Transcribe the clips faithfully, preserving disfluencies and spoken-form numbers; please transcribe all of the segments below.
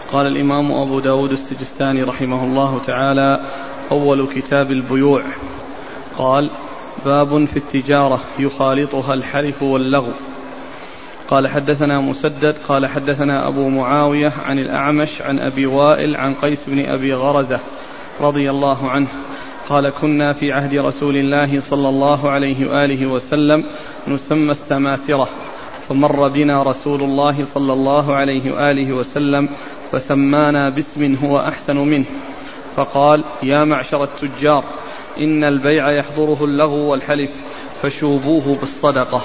قال الإمام أبو داود السجستاني رحمه الله تعالى: أول كتاب البيوع. قال: باب في التجارة يخالطها الحلف واللغو. قال: حدثنا مسدد قال حدثنا أبو معاوية عن الأعمش عن أبي وائل عن قيس بن أبي غرزة رضي الله عنه قال: كنا في عهد رسول الله صلى الله عليه وآله وسلم نسمى السماسرة، فمر بنا رسول الله صلى الله عليه وآله وسلم فسمانا باسم هو أحسن منه، فقال: يا معشر التجار، إن البيع يحضره اللغو والحلف، فشوبوه بالصدقة.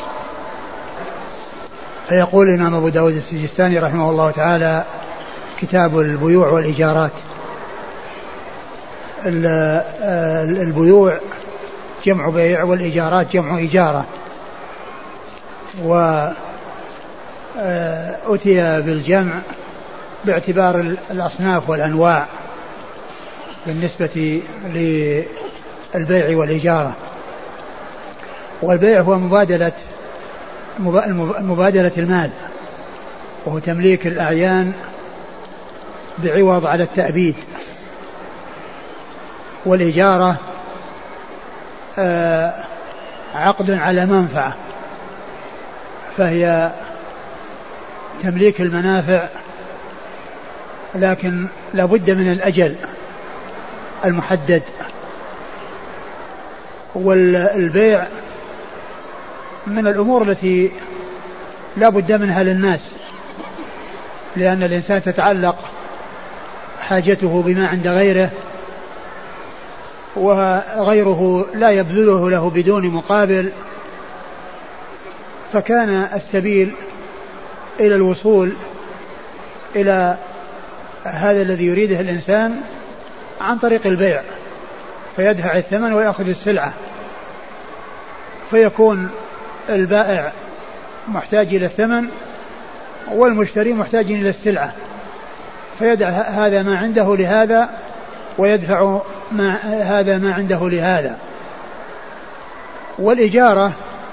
فيقول الإمام أبو داود السجستاني رحمه الله تعالى: كتاب البيوع والإيجارات. البيوع جمع بيع والإيجارات جمع إيجارة، وأتي بالجمع باعتبار الأصناف والأنواع بالنسبة للبيع والإيجارة. والبيع هو مبادلة مبادلة المال، وهو تمليك الأعيان بعوض على التأبيد. والإجارة عقد على منفعة، فهي تمليك المنافع، لكن لا بد من الأجل المحدد. والبيع من الأمور التي لا بد منها للناس، لأن الإنسان تتعلق حاجته بما عند غيره، وغيره لا يبذله له بدون مقابل، فكان السبيل إلى الوصول إلى هذا الذي يريده الإنسان عن طريق البيع، فيدفع الثمن ويأخذ السلعة، فيكون البائع محتاج إلى الثمن والمشتري محتاج إلى السلعة، فيدع هذا ما عنده لهذا ويدفع ما هذا ما عنده لهذا. والإجارة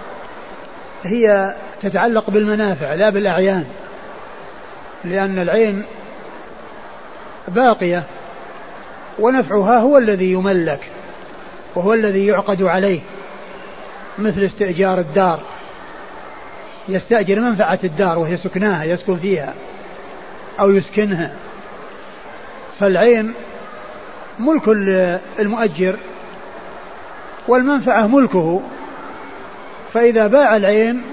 هي تتعلق بالمنافع لا بالأعيان، لأن العين باقية ونفعها هو الذي يملك وهو الذي يعقد عليه، مثل استئجار الدار، يستأجر منفعة الدار وهي سكناها يسكن فيها أو يسكنها، فالعين ملك المؤجر والمنفعة ملكه، فإذا باع العين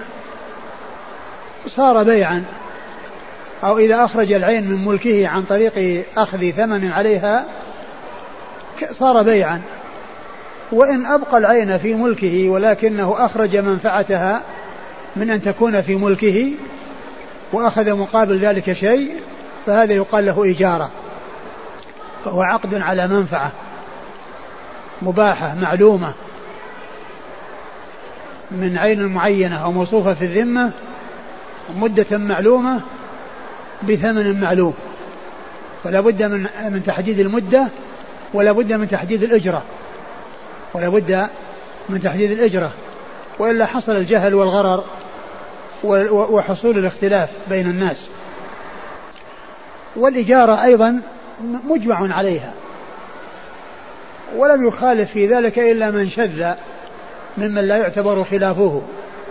صار بيعا، أو إذا أخرج العين من ملكه عن طريق أخذ ثمن عليها صار بيعا. وإن أبقى العين في ملكه ولكنه أخرج منفعتها من أن تكون في ملكه وأخذ مقابل ذلك شيء، فهذا يقال له إجارة، فهو عقد على منفعة مباحة معلومة من عين معينة أو موصوفة في الذمة مدة معلومة بثمن معلوم، فلا بد من من تحديد المدة، ولا بد من تحديد الأجرة، ولا بد من تحديد الأجرة، وإلا حصل الجهل والغرر وحصول الاختلاف بين الناس. والإجارة أيضا مجمع عليها، ولم يخالف في ذلك إلا من شذ ممن لا يعتبر خلافه،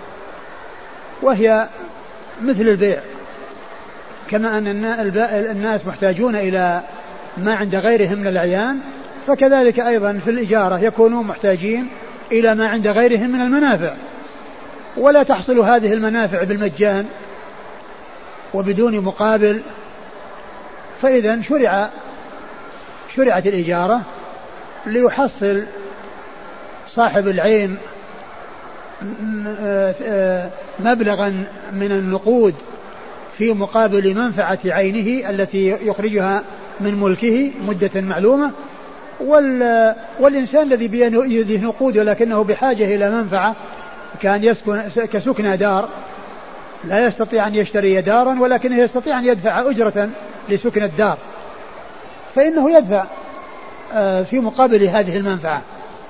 وهي مثل البيع، كما أن الناس محتاجون إلى ما عند غيرهم من الأعيان، فكذلك أيضا في الإجارة يكونون محتاجين إلى ما عند غيرهم من المنافع، ولا تحصل هذه المنافع بالمجان وبدون مقابل. فإذا شرع شرعت الإجارة ليحصل صاحب العين مبلغا من النقود في مقابل منفعة عينه التي يخرجها من ملكه مدة معلومة، والإنسان الذي بيده نقود ولكنه بحاجة إلى منفعة، كان يسكن كسكن دار لا يستطيع أن يشتري دارا ولكنه يستطيع أن يدفع أجرة لسكن الدار، فإنه يدفع في مقابل هذه المنفعة.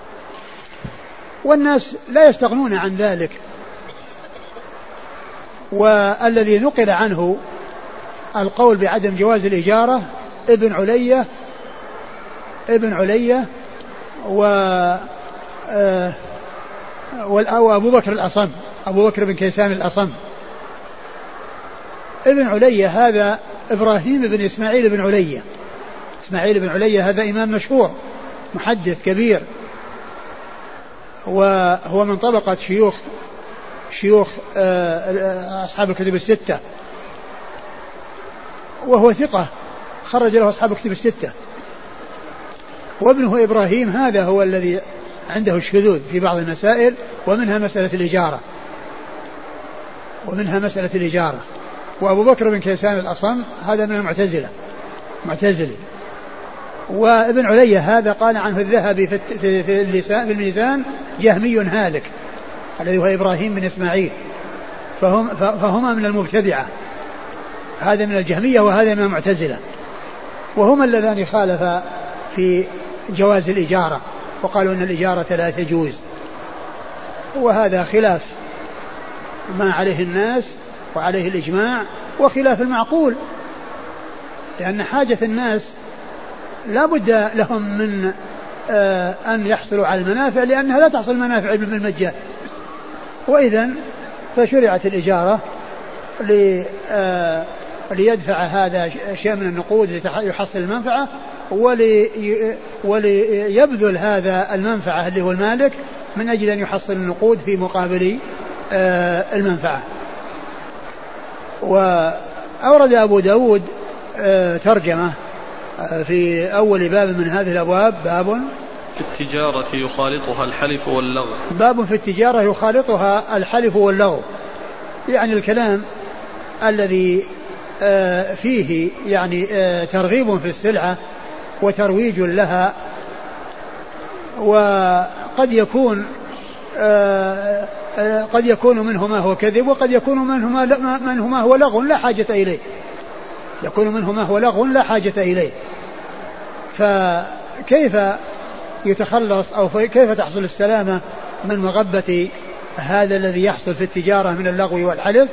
والناس لا يستغنون عن ذلك. والذي نقل عنه القول بعدم جواز الإجارة ابن علية ابن علية و آه وأبو بكر الأصم أبو بكر بن كيسان الأصم. ابن علية هذا إبراهيم بن إسماعيل بن علية. إسماعيل بن علية هذا إمام مشهور محدث كبير، وهو من طبقة شيوخ شيوخ أصحاب الكتب الستة، وهو ثقة خرج له أصحاب الكتب الستة. وابنه إبراهيم هذا هو الذي عنده الشذوذ في بعض المسائل، ومنها مسألة الإجارة ومنها مسألة الإجارة وأبو بكر بن كيسان الأصم هذا من المعتزلة معتزلي. وابن علية هذا قال عنه الذهبي في في الميزان جهمي هالك الذي هو إبراهيم بن إسماعيل، فهم فهما من المبتدعة، هذا من الجهمية وهذا من المعتزلة، وهما اللذان خالفا في جواز الإجارة وقالوا أن الإجارة لا تجوز، وهذا خلاف ما عليه الناس وعليه الإجماع وخلاف المعقول، لأن حاجة الناس لا بد لهم من آه أن يحصلوا على المنافع، لأنها لا تحصل منافع بالمجان. وإذن فشرعت الإجارة لي آه ليدفع هذا شيء من النقود ليحصل المنفعة، ولي وليبذل هذا المنفعة اللي هو المالك من أجل أن يحصل النقود في مقابل آه المنفعة. وأورد أبو داود آه ترجمة آه في أول باب من هذه الأبواب، باب في التجارة يخالطها الحلف واللغو. باب في التجارة يخالطها الحلف واللغو، يعني الكلام الذي آه فيه يعني آه ترغيب في السلعة وترويج لها، وقد يكون آه آه قد يكون منه ما هو كذب، وقد يكون منه ما, منه ما هو لغو لا حاجة إليه يكون منه ما هو لغو لا حاجة إليه. فكيف يتخلص أو كيف تحصل السلامة من مغبة هذا الذي يحصل في التجارة من اللغو والحلف؟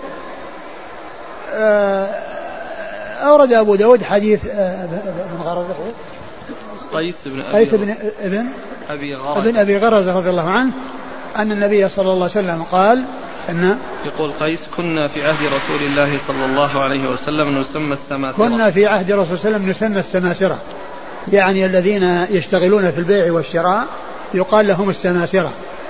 آه أورد أبو داود حديث ابن غرزة قيس بن أبي, قيس بن ابن أبي غرزة ابن أبي غرزة رضي الله عنه أن النبي صلى الله عليه وسلم قال أن يقول قيس كنا في عهد رسول الله صلى الله عليه وسلم نسمى السماسرة. كنا في عهد رسول الله صلى الله عليه وسلم نسمى السماسرة، يعني الذين يشتغلون في البيع والشراء يقال لهم السماسرة،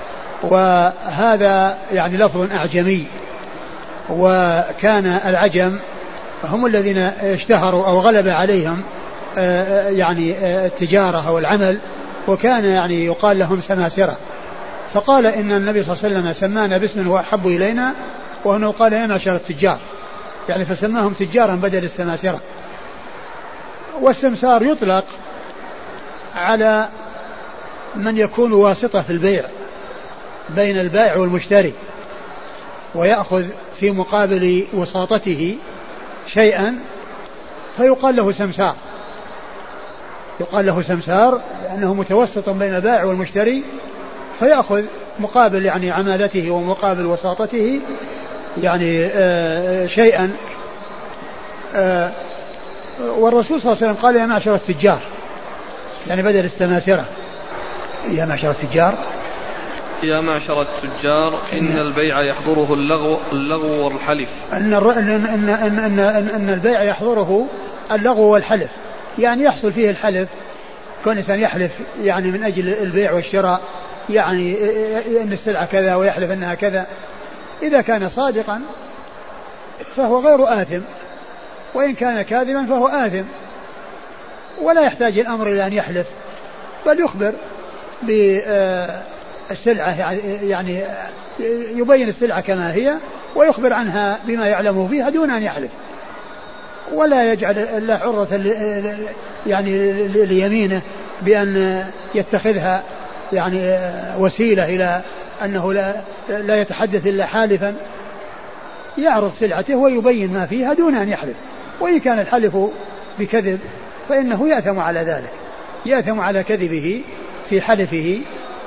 وهذا يعني لفظ أعجمي، وكان العجم هم الذين اشتهروا أو غلب عليهم يعني التجارة أو العمل، وكان يعني يقال لهم سماسرة. فقال إن النبي صلى الله عليه وسلم سمانا باسم هو أحب إلينا، وأنه قال يا معشر التجار، يعني فسماهم تجارا بدل السماسرة. والسمسار يطلق على من يكون واسطة في البيع بين البائع والمشتري، ويأخذ في مقابل وساطته شيئا فيقال له سمسار، يقال له سمسار لأنه متوسط بين البائع والمشتري، فيأخذ مقابل يعني عمالته ومقابل وساطته يعني آه شيئا. آه والرسول صلى الله عليه وسلم قال يا معشر التجار، يعني بدل السماسرة يا معشر التجار يا معشر التجار إن البيع يحضره اللغو اللغو والحلف. أن, إن, إن, إن, إن, إن البيع يحضره اللغو والحلف، يعني يحصل فيه الحلف، كون الإنسان يحلف يعني من أجل البيع والشراء، يعني أن السلعة كذا ويحلف أنها كذا، إذا كان صادقا فهو غير آثم، وإن كان كاذبا فهو آثم، ولا يحتاج الأمر إلى أن يحلف، بل يخبر بالسلعة، يعني يبين السلعة كما هي ويخبر عنها بما يعلمه فيها دون أن يحلف، ولا يجعل الله عرضة يعني ليمينه بأن يتخذها يعني وسيلة إلى أنه لا, لا يتحدث إلا حالفا، يعرض سلعته ويبين ما فيها دون أن يحلف. وإن كان الحلف بكذب فإنه يأثم على ذلك، يأثم على كذبه في حلفه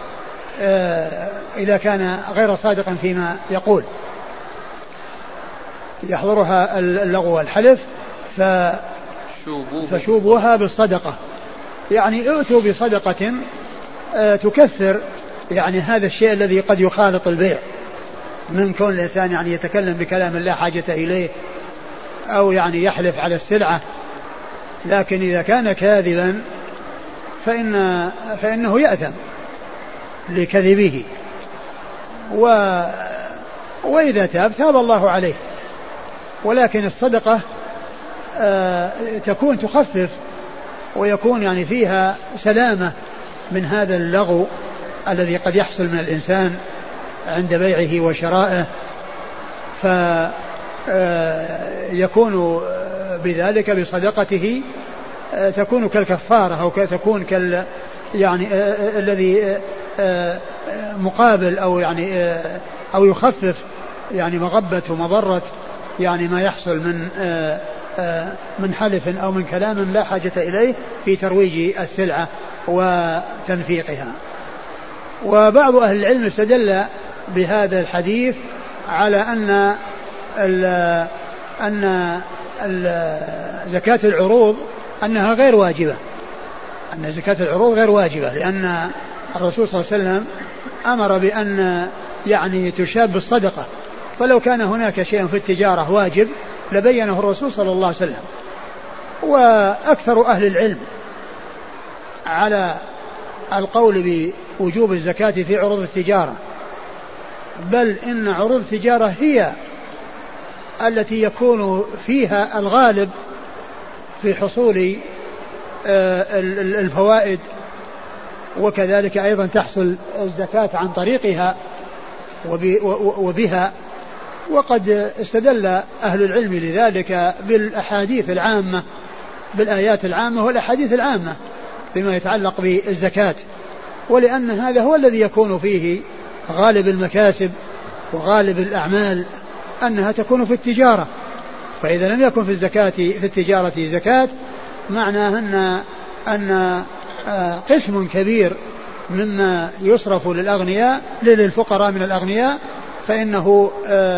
إذا كان غير صادقا فيما يقول. يحضرها اللغو والحلف فشوبوها بالصدقة، يعني ائتوا بصدقة تكفر يعني هذا الشيء الذي قد يخالط البيع، من كون الإنسان يعني يتكلم بكلام لا حاجة إليه أو يعني يحلف على السلعة، لكن إذا كان كاذبا فإن فإنه يأثم لكذبه، و وإذا تاب تاب الله عليه. ولكن الصدقة آه تكون تخفف ويكون يعني فيها سلامة من هذا اللغو الذي قد يحصل من الإنسان عند بيعه وشرائه، فيكون بذلك بصدقته تكون كالكفارة أو تكون كال يعني الذي مقابل أو يعني أو يخفف يعني مغبة ومضرة يعني ما يحصل من من حلف أو من كلام لا حاجة إليه في ترويج السلعة وتنفيقها. وبعض أهل العلم استدل بهذا الحديث على أن ال أن ال زكاة العروض أنها غير واجبة، أن زكاة العروض غير واجبة، لأن الرسول صلى الله عليه وسلم أمر بأن يعني تشاب بالصدقة، فلو كان هناك شيء في التجارة واجب لبينه الرسول صلى الله عليه وسلم. وأكثر أهل العلم على القول بوجوب الزكاة في عروض التجارة، بل إن عروض التجارة هي التي يكون فيها الغالب في حصول الفوائد، وكذلك أيضا تحصل الزكاة عن طريقها وبها. وقد استدل أهل العلم لذلك بالأحاديث العامة، بالآيات العامة والأحاديث العامة فيما يتعلق بالزكاة، ولأن هذا هو الذي يكون فيه غالب المكاسب وغالب الأعمال أنها تكون في التجارة. فإذا لم يكن في الزكاة في التجارة زكاة معناه أن أن قسم كبير مما يصرف للأغنياء للفقراء من الأغنياء فإنه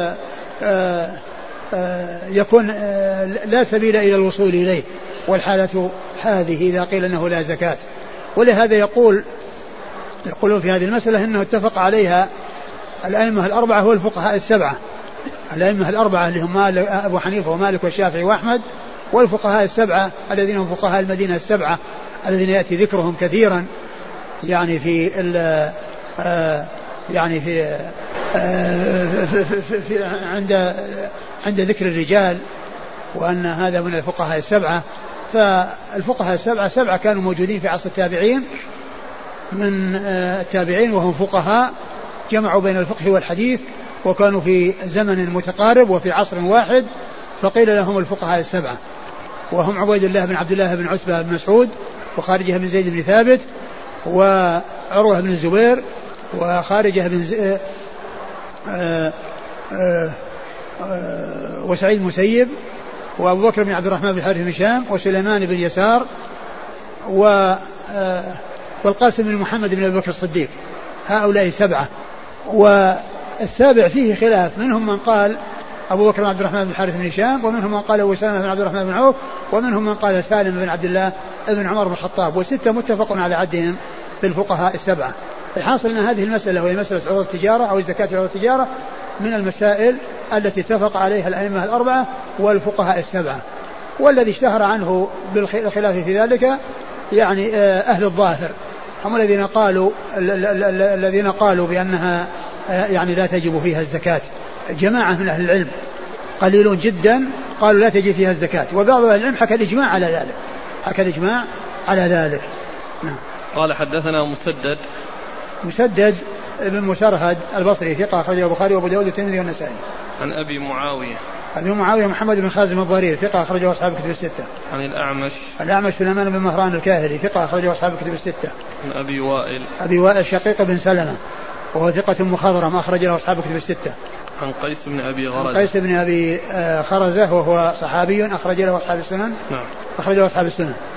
يكون لا سبيل إلى الوصول إليه، والحالة هذه إذا قيل أنه لا زكاة. ولهذا يقول يقولون في هذه المسألة أنه اتفق عليها الأئمة الأربعة والفقهاء السبعة، الأئمة الأربعة اللي هم أبو حنيفة ومالك والشافعي وأحمد، والفقهاء السبعة الذين هم فقهاء المدينة السبعة الذين يأتي ذكرهم كثيرا يعني في يعني في, في, في, في عند عند ذكر الرجال، وأن هذا من الفقهاء السبعة. فالفقهاء السبعة سبعة كانوا موجودين في عصر التابعين، من التابعين وهم فقهاء جمعوا بين الفقه والحديث، وكانوا في زمن متقارب وفي عصر واحد، فقيل لهم الفقهاء السبعة، وهم عبيد الله بن عبد الله بن عتبة بن مسعود، وخارجة بن زيد بن ثابت، وعروة بن الزبير، وخارجة بن ز... آآ آآ آآ وسعيد المسيب، وأبو بكر بن عبد الرحمن بن الحارث بن هشام، وسليمان بن يسار، و والقاسم بن محمد بن أبي بكر الصديق. هؤلاء سبعة. والسابع فيه خلاف، منهم من قال أبو بكر بن عبد الرحمن بن الحارث بن هشام، ومنهم من قال أسامة بن عبد الرحمن بن عوف، ومنهم من قال سالم بن عبد الله بن عمر بن الخطاب. وستة متفق على عدهم في الفقهاء السبعة. الحاصل أن هذه المسألة وهي مسألة عروض التجارة أو الزكاة في عروض التجارة من المسائل التي اتفق عليها الأئمة الأربعة والفقهاء السبعة. والذي اشتهر عنه بالخلاف في ذلك يعني أهل الظاهر، هم الذين قالوا الذين قالوا بأنها يعني لا تجب فيها الزكاة. جماعة من أهل العلم قليلون جدا قالوا لا تجب فيها الزكاة، وبعض أهل العلم حكى الإجماع على ذلك، حكى الإجماع على ذلك. نعم. قال حدثنا مسدد مسدد ابن مسرهد البصري ثقة أخرجه البخاري وأبو داود والترمذي والنسائي. عن أبي معاوية أبي معاوية محمد بن خازم الضرير ثقة أخرجه أصحاب الكتب الستة. عن الأعمش الأعمش سليمان بن مهران الكاهلي ثقة أخرجه أصحاب الكتب الستة. عن أبي وائل أبي وائل شقيق بن سلمة وهو ثقة مخضرم أخرجه أصحاب الكتب الستة. عن قيس بن أبي غرزة قيس بن أبي خرزة وهو صحابي أخرج له أصحاب السنن. نعم. أخرجه أصحاب السنن.